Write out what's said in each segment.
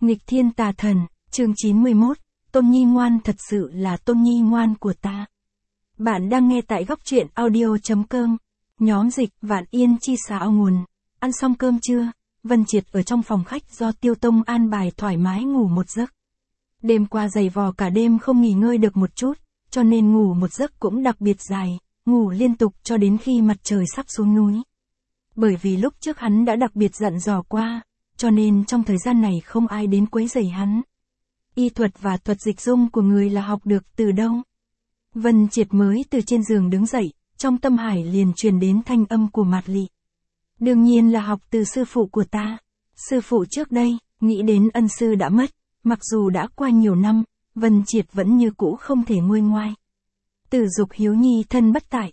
Nghịch thiên tà thần, chương 91, Tôn Nhi ngoan thật sự là Tôn Nhi ngoan của ta. Bạn đang nghe tại góc truyện audio.com, nhóm dịch Vạn Yên chi xã ao nguồn. Ăn xong cơm chưa? Vân Triệt ở trong phòng khách do Tiêu Tông an bài thoải mái ngủ một giấc. Đêm qua dày vò cả đêm không nghỉ ngơi được một chút, cho nên ngủ một giấc cũng đặc biệt dài, ngủ liên tục cho đến khi mặt trời sắp xuống núi. Bởi vì lúc trước hắn đã đặc biệt dặn dò qua, cho nên trong thời gian này không ai đến quấy rầy hắn. Y thuật và thuật dịch dung của người là học được từ đâu? Vân Triệt mới từ trên giường đứng dậy, trong tâm hải liền truyền đến thanh âm của Mạt Lị. Đương nhiên là học từ sư phụ của ta. Sư phụ trước đây, nghĩ đến ân sư đã mất, mặc dù đã qua nhiều năm, Vân Triệt vẫn như cũ không thể nguôi ngoai. Tử dục hiếu nhi thân bất tại.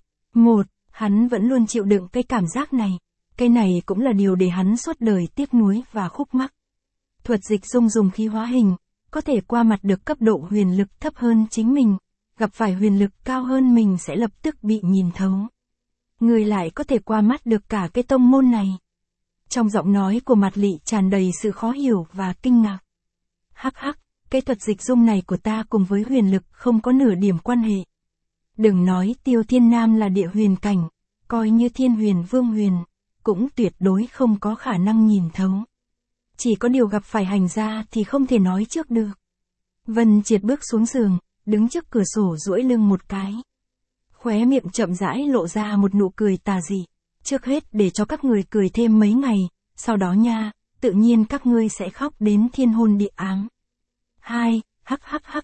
Hắn vẫn luôn chịu đựng cái cảm giác này. Cái này cũng là điều để hắn suốt đời tiếc nuối và khúc mắc. Thuật dịch dung dùng khí hóa hình, có thể qua mặt được cấp độ huyền lực thấp hơn chính mình, gặp phải huyền lực cao hơn mình sẽ lập tức bị nhìn thấu. Người lại có thể qua mắt được cả cái tông môn này. Trong giọng nói của Mạt Lị tràn đầy sự khó hiểu và kinh ngạc. Hắc, cái thuật dịch dung này của ta cùng với huyền lực không có nửa điểm quan hệ. Đừng nói Tiêu Thiên Nam là địa huyền cảnh, coi như Thiên Huyền Vương Huyền, cũng tuyệt đối không có khả năng nhìn thấu. Chỉ có điều gặp phải hành gia thì không thể nói trước được. Vân Triệt bước xuống giường, đứng trước cửa sổ duỗi lưng một cái. Khóe miệng chậm rãi lộ ra một nụ cười tà dị. Trước hết để cho các người cười thêm mấy ngày, sau đó nha, tự nhiên các ngươi sẽ khóc đến thiên hôn địa ám. Hắc,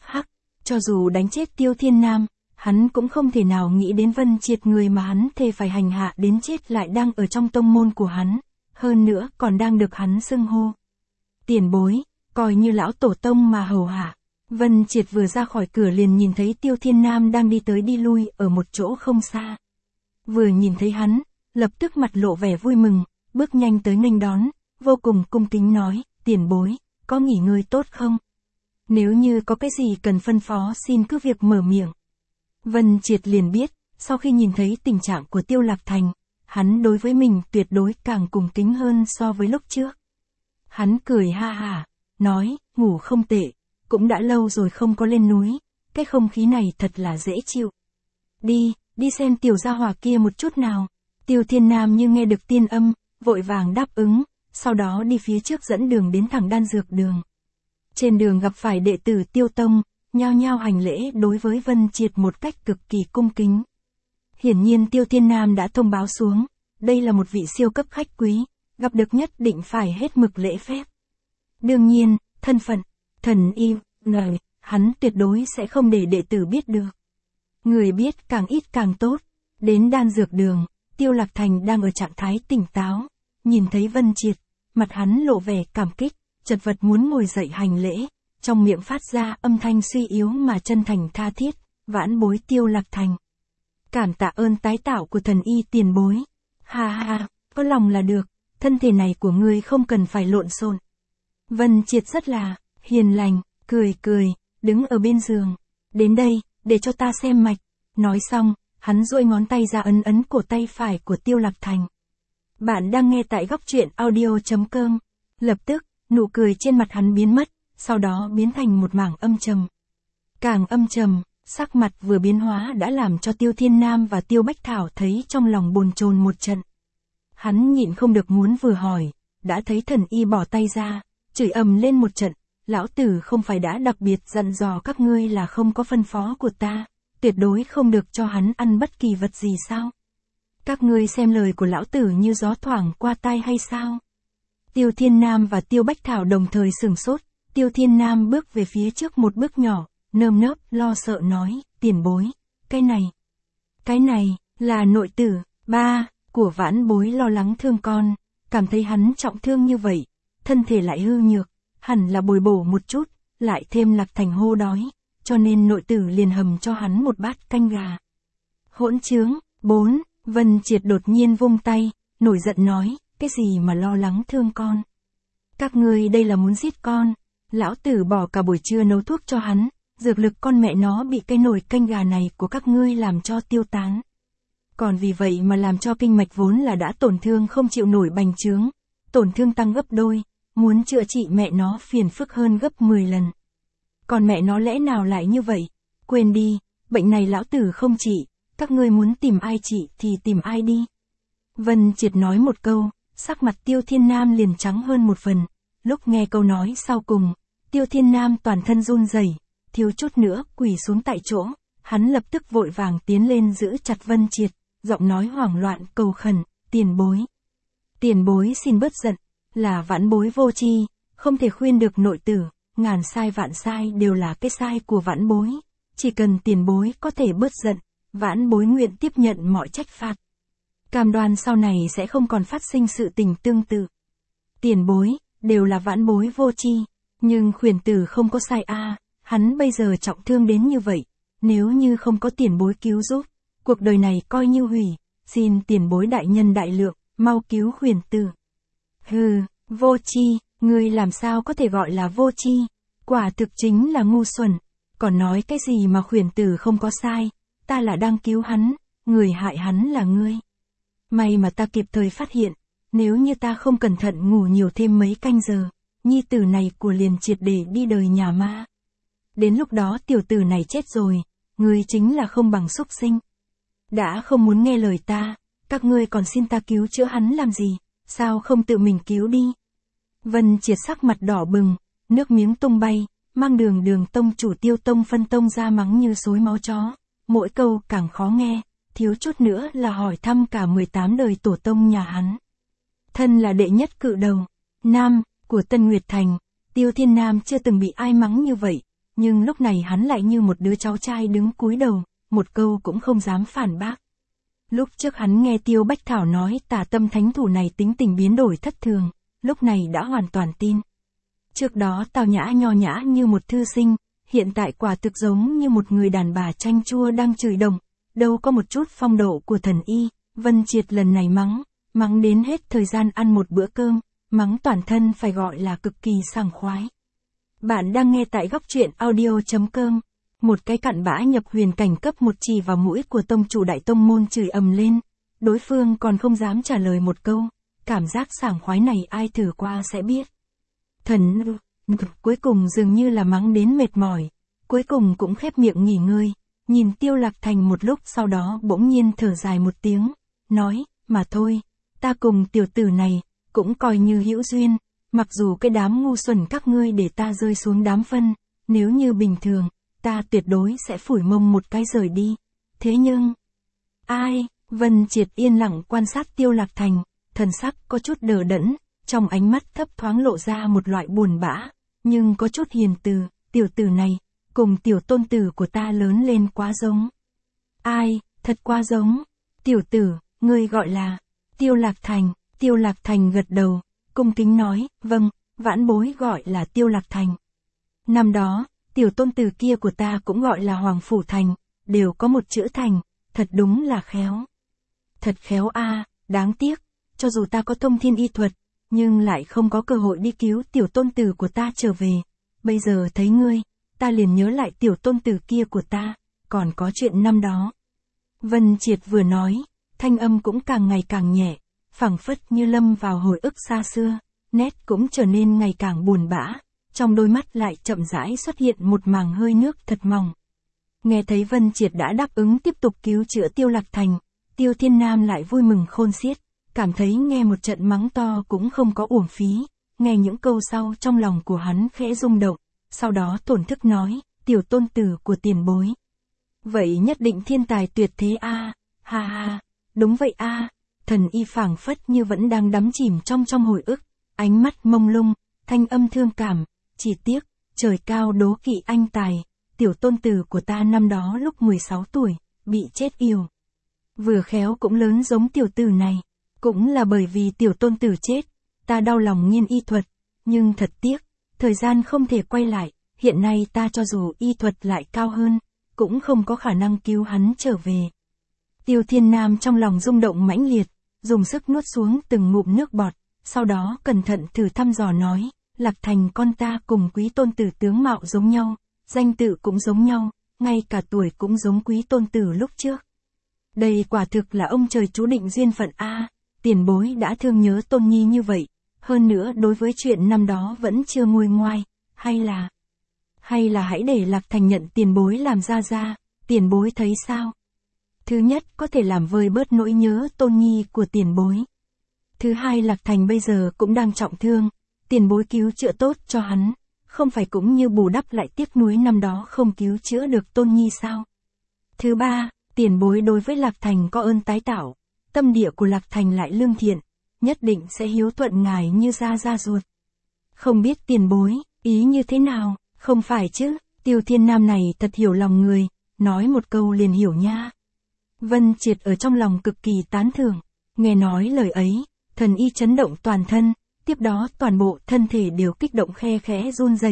cho dù đánh chết Tiêu Thiên Nam, hắn cũng không thể nào nghĩ đến Vân Triệt người mà hắn thề phải hành hạ đến chết lại đang ở trong tông môn của hắn, hơn nữa còn đang được hắn xưng hô. Tiền bối, coi như lão tổ tông mà hầu hạ. Vân Triệt vừa ra khỏi cửa liền nhìn thấy Tiêu Thiên Nam đang đi tới đi lui ở một chỗ không xa. Vừa nhìn thấy hắn, lập tức mặt lộ vẻ vui mừng, bước nhanh tới nghênh đón, vô cùng cung kính nói, tiền bối, có nghỉ ngơi tốt không? Nếu như có cái gì cần phân phó xin cứ việc mở miệng. Vân Triệt liền biết, sau khi nhìn thấy tình trạng của Tiêu Lạc Thành, hắn đối với mình tuyệt đối càng cung kính hơn so với lúc trước. Hắn cười ha hả, nói, ngủ không tệ, cũng đã lâu rồi không có lên núi, cái không khí này thật là dễ chịu. Đi xem tiểu gia hỏa kia một chút nào. Tiêu Thiên Nam như nghe được tiên âm, vội vàng đáp ứng, sau đó đi phía trước dẫn đường đến thẳng đan dược đường. Trên đường gặp phải đệ tử Tiêu Tông, nhao nhao hành lễ đối với Vân Triệt một cách cực kỳ cung kính. Hiển nhiên Tiêu Thiên Nam đã thông báo xuống, đây là một vị siêu cấp khách quý, gặp được nhất định phải hết mực lễ phép. Đương nhiên, thân phận, thần y, hắn tuyệt đối sẽ không để đệ tử biết được. Người biết càng ít càng tốt. Đến đan dược đường, Tiêu Lạc Thành đang ở trạng thái tỉnh táo, nhìn thấy Vân Triệt, mặt hắn lộ vẻ cảm kích, chật vật muốn ngồi dậy hành lễ, trong miệng phát ra âm thanh suy yếu mà chân thành tha thiết, vãn bối Tiêu Lạc Thành. Cảm tạ ơn tái tạo của thần y tiền bối. Ha, có lòng là được, thân thể này của ngươi không cần phải lộn xộn. Vân Triệt rất là hiền lành, cười, đứng ở bên giường. Đến đây, để cho ta xem mạch. Nói xong, hắn duỗi ngón tay ra ấn cổ tay phải của Tiêu Lạc Thành. Bạn đang nghe tại góc truyện audio.com. Lập tức, nụ cười trên mặt hắn biến mất, sau đó biến thành một mảng âm trầm. Càng âm trầm, sắc mặt vừa biến hóa đã làm cho Tiêu Thiên Nam và Tiêu Bách Thảo thấy trong lòng bồn chồn một trận. Hắn nhịn không được muốn vừa hỏi, đã thấy thần y bỏ tay ra, chửi ầm lên một trận, lão tử không phải đã đặc biệt dặn dò các ngươi là không có phân phó của ta, tuyệt đối không được cho hắn ăn bất kỳ vật gì sao? Các ngươi xem lời của lão tử như gió thoảng qua tai hay sao? Tiêu Thiên Nam và Tiêu Bách Thảo đồng thời sửng sốt, Tiêu Thiên Nam bước về phía trước một bước nhỏ, nơm nớp lo sợ nói, tiền bối, cái này, là nội tử, ba, của vãn bối lo lắng thương con, cảm thấy hắn trọng thương như vậy, thân thể lại hư nhược, hẳn là bồi bổ một chút, lại thêm Lạc Thành hô đói, cho nên nội tử liền hầm cho hắn một bát canh gà. Hỗn trướng, 4, Vân Triệt đột nhiên vung tay, nổi giận nói, cái gì mà lo lắng thương con. Các ngươi đây là muốn giết con, lão tử bỏ cả buổi trưa nấu thuốc cho hắn, dược lực con mẹ nó bị cái nồi canh gà này của các ngươi làm cho tiêu tán. Còn vì vậy mà làm cho kinh mạch vốn là đã tổn thương không chịu nổi bành trướng, tổn thương tăng gấp đôi, muốn chữa trị mẹ nó phiền phức hơn gấp 10 lần. Còn mẹ nó lẽ nào lại như vậy? Quên đi, bệnh này lão tử không trị, các ngươi muốn tìm ai trị thì tìm ai đi. Vân Triệt nói một câu, sắc mặt Tiêu Thiên Nam liền trắng hơn một phần. Lúc nghe câu nói sau cùng, Tiêu Thiên Nam toàn thân run rẩy, thiếu chút nữa quỳ xuống tại chỗ. Hắn lập tức vội vàng tiến lên giữ chặt Vân Triệt, giọng nói hoảng loạn cầu khẩn, tiền bối. Tiền bối xin bớt giận, là vãn bối vô tri, không thể khuyên được nội tử, ngàn sai vạn sai đều là cái sai của vãn bối. Chỉ cần tiền bối có thể bớt giận, vãn bối nguyện tiếp nhận mọi trách phạt. Cam đoan sau này sẽ không còn phát sinh sự tình tương tự. Tiền bối, đều là vãn bối vô tri, nhưng khuyển tử không có sai hắn bây giờ trọng thương đến như vậy, nếu như không có tiền bối cứu giúp, cuộc đời này coi như hủy, xin tiền bối đại nhân đại lượng, mau cứu khuyển tử. Hừ, vô tri, ngươi làm sao có thể gọi là vô tri, quả thực chính là ngu xuẩn, còn nói cái gì mà khuyển tử không có sai, ta là đang cứu hắn, người hại hắn là ngươi. May mà ta kịp thời phát hiện, nếu như ta không cẩn thận ngủ nhiều thêm mấy canh giờ, nhi tử này của liền triệt để đi đời nhà ma. Đến lúc đó tiểu tử này chết rồi, ngươi chính là không bằng súc sinh. Đã không muốn nghe lời ta, các ngươi còn xin ta cứu chữa hắn làm gì, sao không tự mình cứu đi. Vân Triệt sắc mặt đỏ bừng, nước miếng tung bay, mang Đường tông chủ Tiêu tông phân tông ra mắng như xối máu chó, mỗi câu càng khó nghe, thiếu chút nữa là hỏi thăm cả 18 đời tổ tông nhà hắn. Thân là đệ nhất cự đầu, nam, của Tân Nguyệt Thành, Tiêu Thiên Nam chưa từng bị ai mắng như vậy, nhưng lúc này hắn lại như một đứa cháu trai đứng cúi đầu, một câu cũng không dám phản bác. Lúc trước hắn nghe Tiêu Bách Thảo nói Tà Tâm thánh thủ này tính tình biến đổi thất thường, lúc này đã hoàn toàn tin. Trước đó tào nhã nho nhã như một thư sinh, hiện tại quả thực giống như một người đàn bà chanh chua đang chửi đồng, đâu có một chút phong độ của thần y. Vân Triệt lần này mắng đến hết thời gian ăn một bữa cơm, mắng toàn thân phải gọi là cực kỳ sảng khoái. Bạn đang nghe tại góc truyện audio.com. Một cái cặn bã nhập huyền cảnh cấp 1 chỉ vào mũi của tông chủ đại tông môn chửi ầm lên, đối phương còn không dám trả lời một câu, cảm giác sảng khoái này ai thử qua sẽ biết. Thần cuối cùng dường như là mắng đến mệt mỏi, cuối cùng cũng khép miệng nghỉ ngơi, nhìn Tiêu Lạc Thành một lúc sau đó bỗng nhiên thở dài một tiếng, nói, mà thôi, ta cùng tiểu tử này, cũng coi như hữu duyên, mặc dù cái đám ngu xuẩn các ngươi để ta rơi xuống đám phân, nếu như bình thường, ta tuyệt đối sẽ phủi mông một cái rời đi, thế nhưng... Ai? Vân Triệt yên lặng quan sát Tiêu Lạc Thành, thần sắc có chút đờ đẫn, trong ánh mắt thấp thoáng lộ ra một loại buồn bã, nhưng có chút hiền từ, tiểu tử này, cùng tiểu tôn tử của ta lớn lên quá giống. Ai, thật quá giống. Tiểu tử, ngươi gọi là Tiêu Lạc Thành. Tiêu Lạc Thành gật đầu, cung kính nói, vâng, vãn bối gọi là Tiêu Lạc Thành. Năm đó, tiểu tôn tử kia của ta cũng gọi là Hoàng Phủ Thành, đều có một chữ Thành, thật đúng là khéo. Thật khéo đáng tiếc, cho dù ta có thông thiên y thuật, nhưng lại không có cơ hội đi cứu tiểu tôn tử của ta trở về. Bây giờ thấy ngươi, ta liền nhớ lại tiểu tôn tử kia của ta, còn có chuyện năm đó. Vân Triệt vừa nói, thanh âm cũng càng ngày càng nhẹ, phảng phất như lâm vào hồi ức xa xưa, nét cũng trở nên ngày càng buồn bã, trong đôi mắt lại chậm rãi xuất hiện một màng hơi nước thật mỏng. Nghe thấy Vân Triệt đã đáp ứng tiếp tục cứu chữa Tiêu Lạc Thành, Tiêu Thiên Nam lại vui mừng khôn xiết, cảm thấy nghe một trận mắng to cũng không có uổng phí, nghe những câu sau trong lòng của hắn khẽ rung động, sau đó thổn thức nói, tiểu tôn tử của tiền bối. Vậy nhất định thiên tài tuyệt thế ha ha, đúng vậy thần y phảng phất như vẫn đang đắm chìm trong hồi ức, ánh mắt mông lung, thanh âm thương cảm, chỉ tiếc, trời cao đố kỵ anh tài, tiểu tôn tử của ta năm đó lúc 16 tuổi, bị chết yểu. Vừa khéo cũng lớn giống tiểu tử này, cũng là bởi vì tiểu tôn tử chết, ta đau lòng nghiên y thuật, nhưng thật tiếc, thời gian không thể quay lại, hiện nay ta cho dù y thuật lại cao hơn, cũng không có khả năng cứu hắn trở về. Tiêu Thiên Nam trong lòng rung động mãnh liệt, dùng sức nuốt xuống từng ngụm nước bọt, sau đó cẩn thận thử thăm dò nói, Lạc Thành con ta cùng quý tôn tử tướng mạo giống nhau, danh tự cũng giống nhau, ngay cả tuổi cũng giống quý tôn tử lúc trước. Đây quả thực là ông trời chú định duyên phận tiền bối đã thương nhớ tôn nhi như vậy, Hơn nữa đối với chuyện năm đó vẫn chưa nguôi ngoai, hay là hãy để Lạc Thành nhận tiền bối làm gia, tiền bối thấy sao? Thứ nhất có thể làm vơi bớt nỗi nhớ tôn nhi của tiền bối. Thứ hai Lạc Thành bây giờ cũng đang trọng thương, tiền bối cứu chữa tốt cho hắn, không phải cũng như bù đắp lại tiếc nuối năm đó không cứu chữa được tôn nhi sao? Thứ ba, tiền bối đối với Lạc Thành có ơn tái tạo, tâm địa của Lạc Thành lại lương thiện, nhất định sẽ hiếu thuận ngài như gia ruột. Không biết tiền bối, ý như thế nào, không phải chứ, Tiêu Thiên Nam này thật hiểu lòng người, nói một câu liền hiểu nha. Vân Triệt ở trong lòng cực kỳ tán thưởng, nghe nói lời ấy, thần y chấn động toàn thân, tiếp đó toàn bộ thân thể đều kích động khe khẽ run rẩy.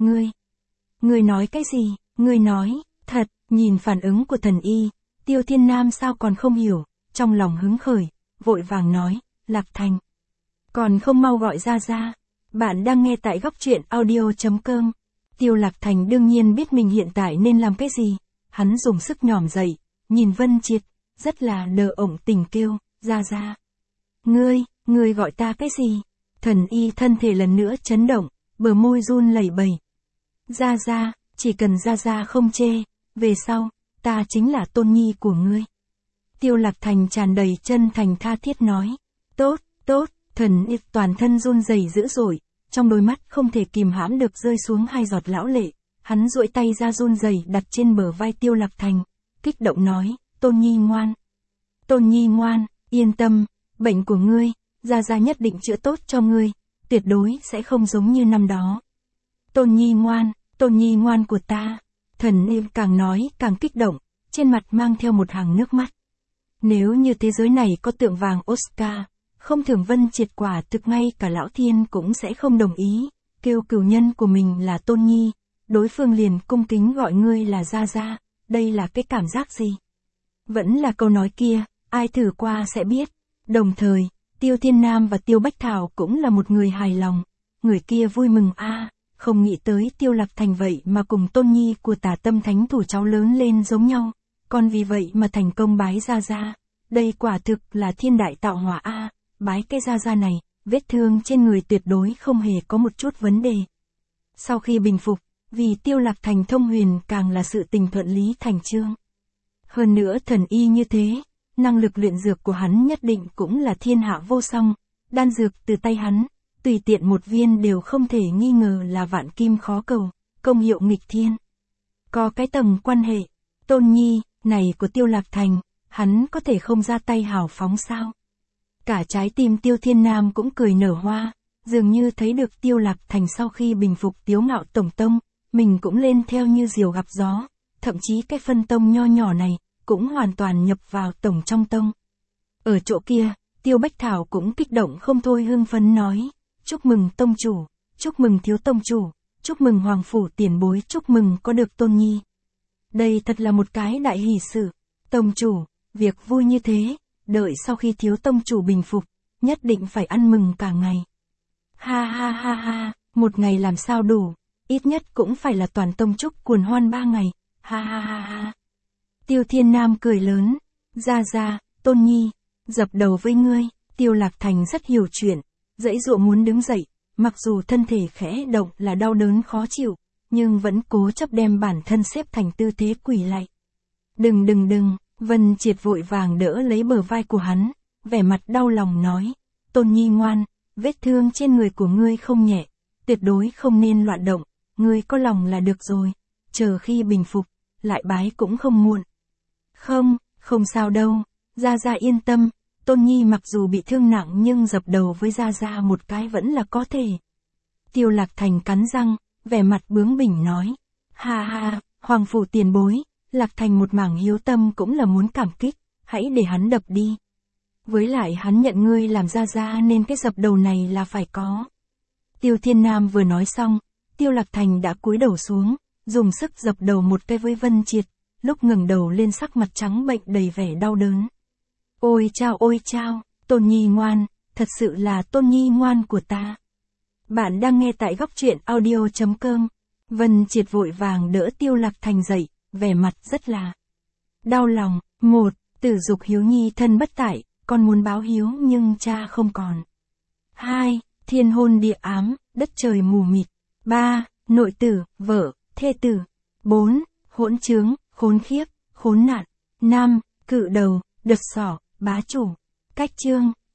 Ngươi nói cái gì, ngươi nói, thật, nhìn phản ứng của thần y, Tiêu Thiên Nam sao còn không hiểu, trong lòng hứng khởi, vội vàng nói, Lạc Thành. Còn không mau gọi ra. Bạn đang nghe tại góc truyện audio.com. Tiêu Lạc Thành đương nhiên biết mình hiện tại nên làm cái gì, hắn dùng sức nhỏm dậy, nhìn Vân Triệt, rất là đờ ổng tình kêu, ra. Ngươi gọi ta cái gì? Thần y thân thể lần nữa chấn động, bờ môi run lẩy bẩy. Ra, chỉ cần ra không chê, về sau, ta chính là tôn nhi của ngươi. Tiêu Lạc Thành tràn đầy chân thành tha thiết nói, tốt, thần y toàn thân run rẩy dữ dội, trong đôi mắt không thể kìm hãm được rơi xuống hai giọt lão lệ, hắn duỗi tay ra run rẩy đặt trên bờ vai Tiêu Lạc Thành, kích động nói, tôn nhi ngoan, yên tâm, bệnh của ngươi, gia nhất định chữa tốt cho ngươi, tuyệt đối sẽ không giống như năm đó. Tôn nhi ngoan của ta, thần y càng nói càng kích động, trên mặt mang theo một hàng nước mắt. Nếu như thế giới này có tượng vàng Oscar, không thưởng Vân Triệt quả thực ngay cả lão thiên cũng sẽ không đồng ý, kêu cửu nhân của mình là tôn nhi, đối phương liền cung kính gọi ngươi là gia, đây là cái cảm giác gì? Vẫn là câu nói kia, ai thử qua sẽ biết. Đồng thời, Tiêu Thiên Nam và Tiêu Bách Thảo cũng là một người hài lòng, người kia vui mừng không nghĩ tới Tiêu Lạc Thành vậy mà cùng tôn nhi của Tà Tâm Thánh Thủ cháu lớn lên giống nhau, còn vì vậy mà thành công bái gia, đây quả thực là thiên đại tạo hóa bái cái gia này, vết thương trên người tuyệt đối không hề có một chút vấn đề. Sau khi bình phục, vì Tiêu Lạc Thành thông huyền càng là sự tình thuận lý thành chương. Hơn nữa thần y như thế, năng lực luyện dược của hắn nhất định cũng là thiên hạ vô song, đan dược từ tay hắn, tùy tiện một viên đều không thể nghi ngờ là vạn kim khó cầu, công hiệu nghịch thiên. Có cái tầng quan hệ, tôn nhi, này của Tiêu Lạc Thành, hắn có thể không ra tay hào phóng sao? Cả trái tim Tiêu Thiên Nam cũng cười nở hoa, dường như thấy được Tiêu Lạc Thành sau khi bình phục Tiếu Ngạo Tổng Tông, mình cũng lên theo như diều gặp gió, thậm chí cái phân tông nho nhỏ này, cũng hoàn toàn nhập vào tổng trong tông. Ở chỗ kia, Tiêu Bách Thảo cũng kích động không thôi hưng phấn nói, chúc mừng tông chủ, chúc mừng thiếu tông chủ, chúc mừng hoàng phủ tiền bối, chúc mừng có được tôn nhi. Đây thật là một cái đại hỷ sự, tông chủ, việc vui như thế, đợi sau khi thiếu tông chủ bình phục, nhất định phải ăn mừng cả ngày. Ha, một ngày làm sao đủ, ít nhất cũng phải là toàn tông chúc cuồn hoan 3 ngày, ha. Tiêu Thiên Nam cười lớn, ra, tôn nhi, dập đầu với ngươi. Tiêu Lạc Thành rất hiểu chuyện, dãy dụa muốn đứng dậy, mặc dù thân thể khẽ động là đau đớn khó chịu, nhưng vẫn cố chấp đem bản thân xếp thành tư thế quỳ lạy. Đừng, Vân Triệt vội vàng đỡ lấy bờ vai của hắn, vẻ mặt đau lòng nói, tôn nhi ngoan, vết thương trên người của ngươi không nhẹ, tuyệt đối không nên loạn động, ngươi có lòng là được rồi, chờ khi bình phục, lại bái cũng không muộn. Không sao đâu, Gia yên tâm, tôn nhi mặc dù bị thương nặng nhưng dập đầu với Gia một cái vẫn là có thể. Tiêu Lạc Thành cắn răng, vẻ mặt bướng bỉnh nói, ha, hoàng phủ tiền bối, Lạc Thành một mảng hiếu tâm cũng là muốn cảm kích, hãy để hắn đập đi. Với lại hắn nhận ngươi làm Gia nên cái dập đầu này là phải có. Tiêu Thiên Nam vừa nói xong, Tiêu Lạc Thành đã cúi đầu xuống, dùng sức dập đầu một cái với Vân Triệt, lúc ngẩng đầu lên sắc mặt trắng bệnh đầy vẻ đau đớn. Ôi chao, tôn nhi ngoan, thật sự là tôn nhi ngoan của ta. Bạn đang nghe tại góc truyện audio.com. Vân Triệt vội vàng đỡ Tiêu Lạc Thành dậy, vẻ mặt rất là đau lòng. 1. Tử dục hiếu nhi thân bất tại, con muốn báo hiếu nhưng cha không còn. 2. thiên hôn địa ám, đất trời mù mịt. 3. Nội tử, vợ, thê tử. 4. Hỗn trướng, khốn khiếp, khốn nạn. 5. Cự đầu, đực sỏ, bá chủ. Cách chương